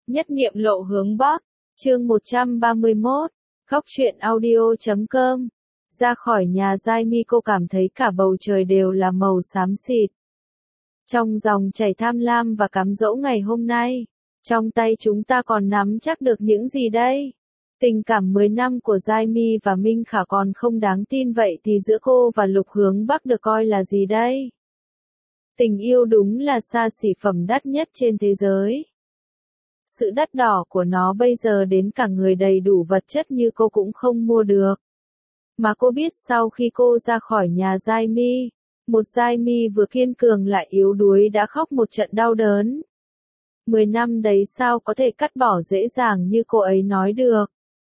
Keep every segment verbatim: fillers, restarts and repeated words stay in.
Nhất niệm lộ hướng Bắc, chương một trăm ba mươi mốt, khóc chuyện audio chấm com. Ra khỏi nhà Giai Mi cô cảm thấy cả bầu trời đều là màu xám xịt. Trong dòng chảy tham lam và cám dỗ ngày hôm nay, trong tay chúng ta còn nắm chắc được những gì đây? Tình cảm mười năm của Giai Mi và Minh Khả còn không đáng tin vậy thì giữa cô và Lục Hướng Bắc được coi là gì đây? Tình yêu đúng là xa xỉ phẩm đắt nhất trên thế giới. Sự đắt đỏ của nó bây giờ đến cả người đầy đủ vật chất như cô cũng không mua được. Mà cô biết sau khi cô ra khỏi nhà Giai Mi, một Giai Mi vừa kiên cường lại yếu đuối đã khóc một trận đau đớn. Mười năm đấy sao có thể cắt bỏ dễ dàng như cô ấy nói được.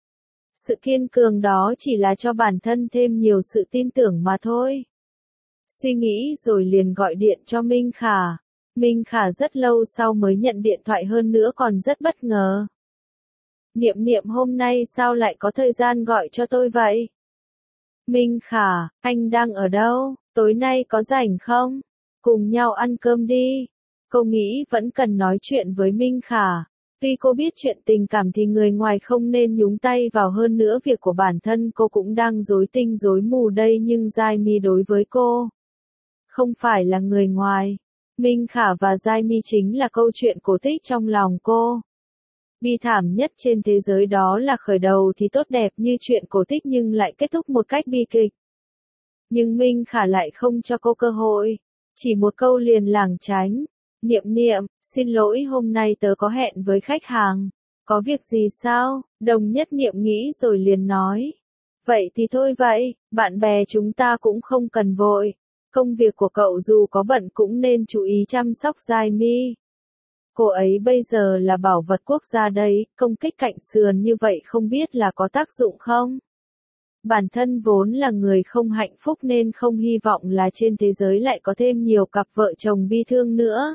Sự kiên cường đó chỉ là cho bản thân thêm nhiều sự tin tưởng mà thôi. Suy nghĩ rồi liền gọi điện cho Minh Khả. Minh Khả rất lâu sau mới nhận điện thoại, hơn nữa còn rất bất ngờ. Niệm Niệm hôm nay sao lại có thời gian gọi cho tôi vậy? Minh Khả, anh đang ở đâu? Tối nay có rảnh không? Cùng nhau ăn cơm đi. Cô nghĩ vẫn cần nói chuyện với Minh Khả. Tuy cô biết chuyện tình cảm thì người ngoài không nên nhúng tay vào, hơn nữa việc của bản thân cô cũng đang rối tinh rối mù đây, nhưng Giai Mi đối với cô không phải là người ngoài. Minh Khả và Giai Mi chính là câu chuyện cổ tích trong lòng cô. Bi thảm nhất trên thế giới đó là khởi đầu thì tốt đẹp như chuyện cổ tích nhưng lại kết thúc một cách bi kịch. Nhưng Minh Khả lại không cho cô cơ hội. Chỉ một câu liền lảng tránh. Niệm Niệm, xin lỗi hôm nay tớ có hẹn với khách hàng. Có việc gì sao? Đồng Nhất Niệm nghĩ rồi liền nói. Vậy thì thôi vậy, bạn bè chúng ta cũng không cần vội. Công việc của cậu dù có bận cũng nên chú ý chăm sóc Giai Mi. Cô ấy bây giờ là bảo vật quốc gia đấy, công kích cạnh sườn như vậy không biết là có tác dụng không? Bản thân vốn là người không hạnh phúc nên không hy vọng là trên thế giới lại có thêm nhiều cặp vợ chồng bi thương nữa.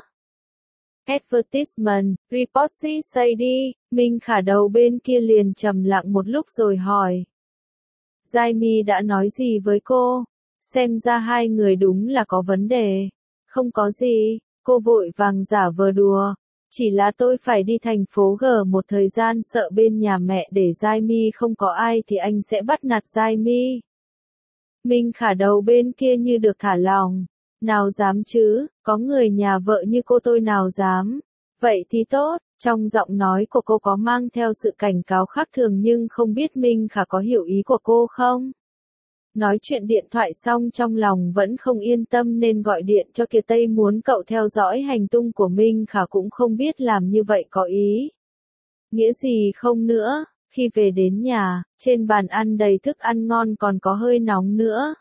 Advertisement, report gì say đi, Minh Khả đầu bên kia liền trầm lặng một lúc rồi hỏi. Giai Mi đã nói gì với cô? Xem ra hai người đúng là có vấn đề. Không có gì, cô vội vàng giả vờ đùa. Chỉ là tôi phải đi thành phố G một thời gian, sợ bên nhà mẹ để Giai Mi không có ai thì anh sẽ bắt nạt Giai Mi. Minh Khả đầu bên kia như được thả lòng. Nào dám chứ, có người nhà vợ như cô tôi nào dám. Vậy thì tốt, trong giọng nói của cô có mang theo sự cảnh cáo khác thường, nhưng không biết Minh Khả có hiểu ý của cô không? Nói chuyện điện thoại xong trong lòng vẫn không yên tâm nên gọi điện cho Kiệt Tây muốn cậu theo dõi hành tung của Minh Khả, cũng không biết làm như vậy có ý nghĩa gì không nữa. Khi về đến nhà, trên bàn ăn đầy thức ăn ngon còn có hơi nóng nữa.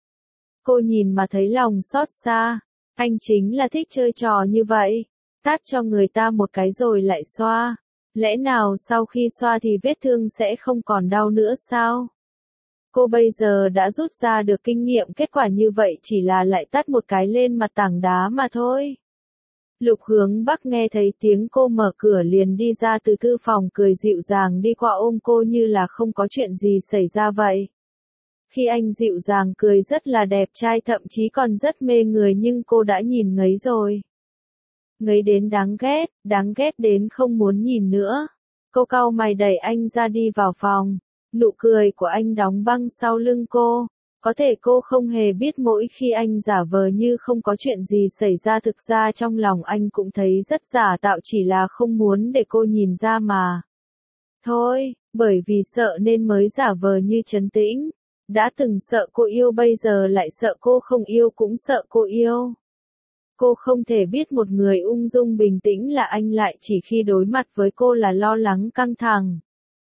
Cô nhìn mà thấy lòng xót xa. Anh chính là thích chơi trò như vậy. Tát cho người ta một cái rồi lại xoa. Lẽ nào sau khi xoa thì vết thương sẽ không còn đau nữa sao? Cô bây giờ đã rút ra được kinh nghiệm, kết quả như vậy chỉ là lại tát một cái lên mặt tảng đá mà thôi. Lục Hướng Bắc nghe thấy tiếng cô mở cửa liền đi ra từ thư phòng, cười dịu dàng đi qua ôm cô như là không có chuyện gì xảy ra vậy. Khi anh dịu dàng cười rất là đẹp trai, thậm chí còn rất mê người, nhưng cô đã nhìn ngấy rồi. Ngấy đến đáng ghét, đáng ghét đến không muốn nhìn nữa. Cô cau mày đẩy anh ra đi vào phòng. Nụ cười của anh đóng băng sau lưng cô. Có thể cô không hề biết mỗi khi anh giả vờ như không có chuyện gì xảy ra, thực ra trong lòng anh cũng thấy rất giả tạo, chỉ là không muốn để cô nhìn ra mà thôi, bởi vì sợ nên mới giả vờ như trấn tĩnh. Đã từng sợ cô yêu, bây giờ lại sợ cô không yêu, cũng sợ cô yêu. Cô không thể biết một người ung dung bình tĩnh là anh, lại chỉ khi đối mặt với cô là lo lắng căng thẳng.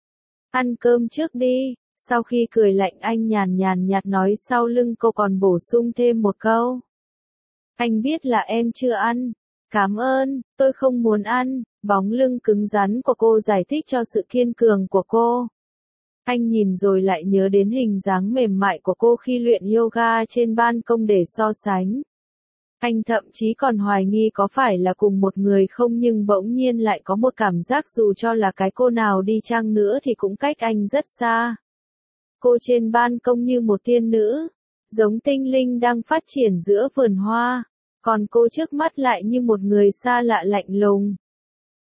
Ăn cơm trước đi. Sau khi cười lạnh anh nhàn nhàn nhạt nói sau lưng cô, còn bổ sung thêm một câu. Anh biết là em chưa ăn. Cảm ơn, tôi không muốn ăn. Bóng lưng cứng rắn của cô giải thích cho sự kiên cường của cô. Anh nhìn rồi lại nhớ đến hình dáng mềm mại của cô khi luyện yoga trên ban công để so sánh. Anh thậm chí còn hoài nghi có phải là cùng một người không, nhưng bỗng nhiên lại có một cảm giác dù cho là cái cô nào đi chăng nữa thì cũng cách anh rất xa. Cô trên ban công như một tiên nữ, giống tinh linh đang phát triển giữa vườn hoa, còn cô trước mắt lại như một người xa lạ lạnh lùng.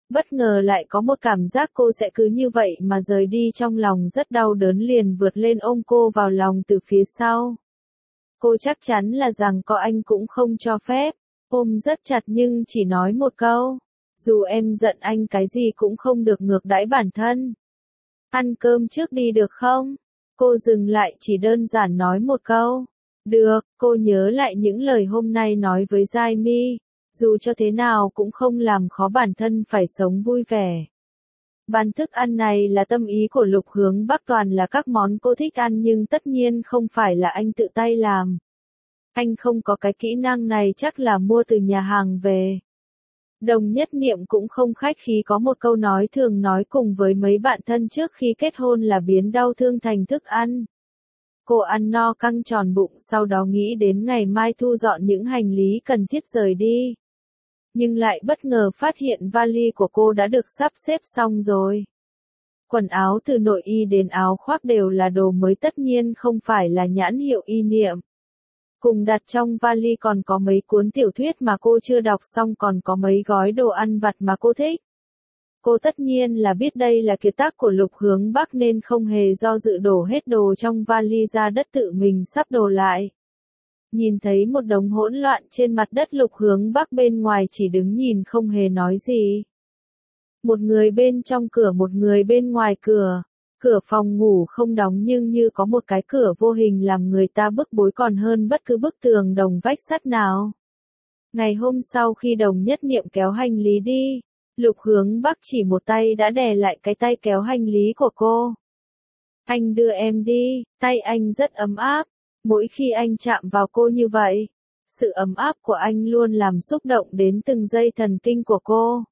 Bất ngờ lại có một cảm giác cô sẽ cứ như vậy mà rời đi, trong lòng rất đau đớn, liền vượt lên ôm cô vào lòng từ phía sau. Cô chắc chắn là rằng có anh cũng không cho phép, ôm rất chặt nhưng chỉ nói một câu, dù em giận anh cái gì cũng không được ngược đãi bản thân. Ăn cơm trước đi được không? Cô dừng lại chỉ đơn giản nói một câu. Được, cô nhớ lại những lời hôm nay nói với Giai Mi, dù cho thế nào cũng không làm khó bản thân phải sống vui vẻ. Bàn thức ăn này là tâm ý của Lục Hướng Bắc, toàn là các món cô thích ăn nhưng tất nhiên không phải là anh tự tay làm. Anh không có cái kỹ năng này, chắc là mua từ nhà hàng về. Đồng Nhất Niệm cũng không khách khí, có một câu nói thường nói cùng với mấy bạn thân trước khi kết hôn là biến đau thương thành thức ăn. Cô ăn no căng tròn bụng, sau đó nghĩ đến ngày mai thu dọn những hành lý cần thiết rời đi. Nhưng lại bất ngờ phát hiện vali của cô đã được sắp xếp xong rồi. Quần áo từ nội y đến áo khoác đều là đồ mới, tất nhiên không phải là nhãn hiệu Y Niệm. Cùng đặt trong vali còn có mấy cuốn tiểu thuyết mà cô chưa đọc xong, còn có mấy gói đồ ăn vặt mà cô thích. Cô tất nhiên là biết đây là kiệt tác của Lục Hướng Bắc nên không hề do dự đổ hết đồ trong vali ra đất, tự mình sắp đồ lại. Nhìn thấy một đống hỗn loạn trên mặt đất, Lục Hướng Bắc bên ngoài chỉ đứng nhìn không hề nói gì. Một người bên trong cửa, một người bên ngoài cửa. Cửa phòng ngủ không đóng nhưng như có một cái cửa vô hình làm người ta bức bối còn hơn bất cứ bức tường đồng vách sắt nào. Ngày hôm sau khi Đồng Nhất Niệm kéo hành lý đi, Lục Hướng Bắc chỉ một tay đã đè lại cái tay kéo hành lý của cô. Anh đưa em đi, tay anh rất ấm áp. Mỗi khi anh chạm vào cô như vậy, sự ấm áp của anh luôn làm xúc động đến từng dây thần kinh của cô.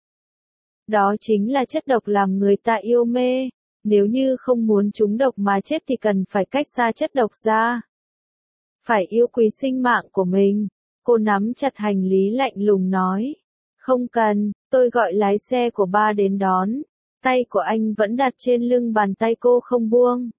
Đó chính là chất độc làm người ta yêu mê. Nếu như không muốn trúng độc mà chết thì cần phải cách xa chất độc ra. Phải yêu quý sinh mạng của mình. Cô nắm chặt hành lý lạnh lùng nói. Không cần, tôi gọi lái xe của ba đến đón. Tay của anh vẫn đặt trên lưng bàn tay cô không buông.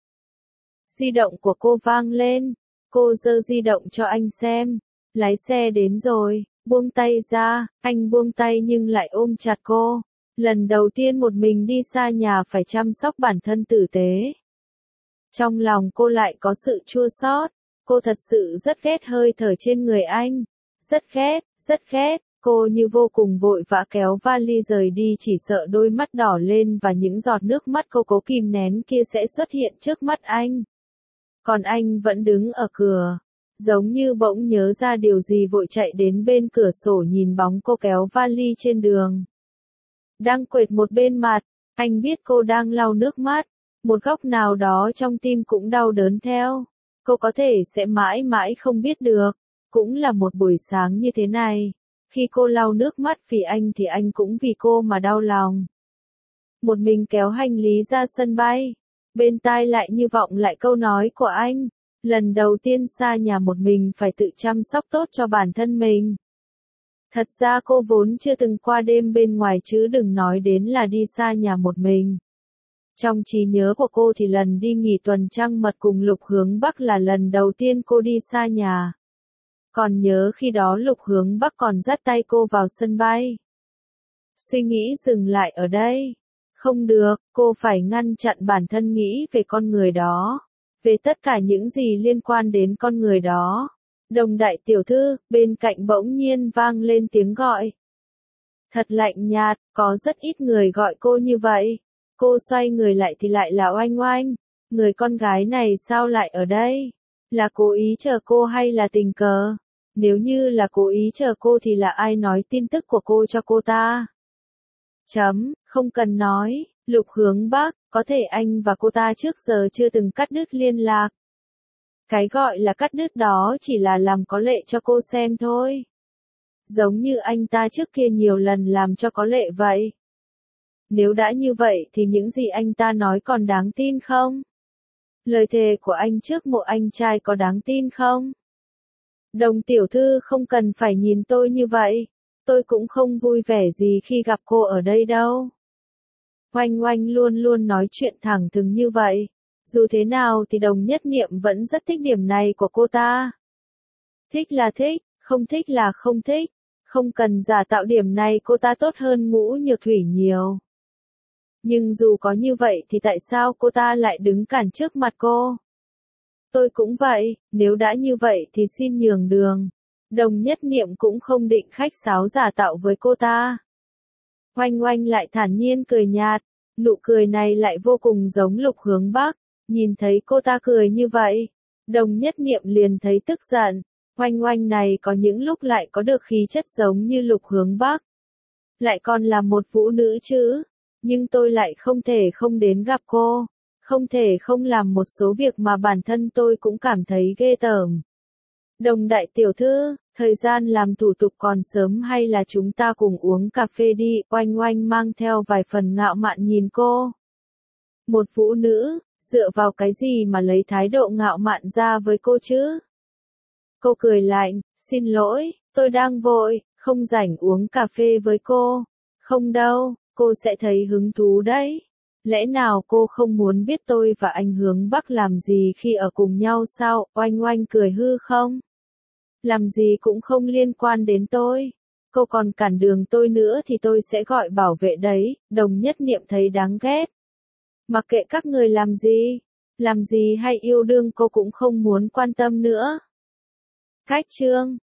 Di động của cô vang lên. Cô giơ di động cho anh xem. Lái xe đến rồi, buông tay ra. Anh buông tay nhưng lại ôm chặt cô. Lần đầu tiên một mình đi xa nhà phải chăm sóc bản thân tử tế. Trong lòng cô lại có sự chua xót. Cô thật sự rất ghét hơi thở trên người anh. Rất ghét, rất ghét. Cô như vô cùng vội vã kéo vali rời đi, chỉ sợ đôi mắt đỏ lên và những giọt nước mắt cô cố kìm nén kia sẽ xuất hiện trước mắt anh. Còn anh vẫn đứng ở cửa, giống như bỗng nhớ ra điều gì vội chạy đến bên cửa sổ nhìn bóng cô kéo vali trên đường. Đang quệt một bên mặt, anh biết cô đang lau nước mắt, một góc nào đó trong tim cũng đau đớn theo. Cô có thể sẽ mãi mãi không biết được, cũng là một buổi sáng như thế này. Khi cô lau nước mắt vì anh thì anh cũng vì cô mà đau lòng. Một mình kéo hành lý ra sân bay, bên tai lại như vọng lại câu nói của anh. Lần đầu tiên xa nhà một mình phải tự chăm sóc tốt cho bản thân mình. Thật ra cô vốn chưa từng qua đêm bên ngoài chứ đừng nói đến là đi xa nhà một mình. Trong trí nhớ của cô thì lần đi nghỉ tuần trăng mật cùng Lục Hướng Bắc là lần đầu tiên cô đi xa nhà. Còn nhớ khi đó Lục Hướng Bắc còn dắt tay cô vào sân bay. Suy nghĩ dừng lại ở đây. Không được, cô phải ngăn chặn bản thân nghĩ về con người đó. Về tất cả những gì liên quan đến con người đó. Đồng đại tiểu thư, bên cạnh bỗng nhiên vang lên tiếng gọi. Thật lạnh nhạt, có rất ít người gọi cô như vậy. Cô xoay người lại thì lại là Oanh Oanh. Người con gái này sao lại ở đây? Là cố ý chờ cô hay là tình cờ? Nếu như là cố ý chờ cô thì là ai nói tin tức của cô cho cô ta? Chấm, không cần nói, Lục Hướng Bắc, có thể anh và cô ta trước giờ chưa từng cắt đứt liên lạc. Cái gọi là cắt đứt đó chỉ là làm có lệ cho cô xem thôi. Giống như anh ta trước kia nhiều lần làm cho có lệ vậy. Nếu đã như vậy thì những gì anh ta nói còn đáng tin không? Lời thề của anh trước mộ anh trai có đáng tin không? Đồng tiểu thư không cần phải nhìn tôi như vậy. Tôi cũng không vui vẻ gì khi gặp cô ở đây đâu. Oanh Oanh luôn luôn nói chuyện thẳng thừng như vậy. Dù thế nào thì Đồng Nhất Niệm vẫn rất thích điểm này của cô ta. Thích là thích, không thích là không thích. Không cần giả tạo, điểm này cô ta tốt hơn Ngũ Nhược Thủy nhiều. Nhưng dù có như vậy thì tại sao cô ta lại đứng cản trước mặt cô? Tôi cũng vậy, nếu đã như vậy thì xin nhường đường. Đồng Nhất Niệm cũng không định khách sáo giả tạo với cô ta. Oanh Oanh lại thản nhiên cười nhạt, nụ cười này lại vô cùng giống Lục Hướng Bắc. Nhìn thấy cô ta cười như vậy, Đồng Nhất Niệm liền thấy tức giận. Oanh Oanh này có những lúc lại có được khí chất giống như Lục Hướng Bắc. Lại còn là một vũ nữ chứ. Nhưng tôi lại không thể không đến gặp cô. Không thể không làm một số việc mà bản thân tôi cũng cảm thấy ghê tởm. Đồng đại tiểu thư, thời gian làm thủ tục còn sớm hay là chúng ta cùng uống cà phê đi? Oanh Oanh mang theo vài phần ngạo mạn nhìn cô. Một vũ nữ, dựa vào cái gì mà lấy thái độ ngạo mạn ra với cô chứ? Cô cười lạnh, xin lỗi, tôi đang vội, không rảnh uống cà phê với cô. Không đâu, cô sẽ thấy hứng thú đấy. Lẽ nào cô không muốn biết tôi và anh Hướng Bắc làm gì khi ở cùng nhau sao? Oanh Oanh cười hư không? Làm gì cũng không liên quan đến tôi. Cô còn cản đường tôi nữa thì tôi sẽ gọi bảo vệ đấy. Đồng Nhất Niệm thấy đáng ghét. Mặc kệ các người làm gì, làm gì hay yêu đương cô cũng không muốn quan tâm nữa. Cách chương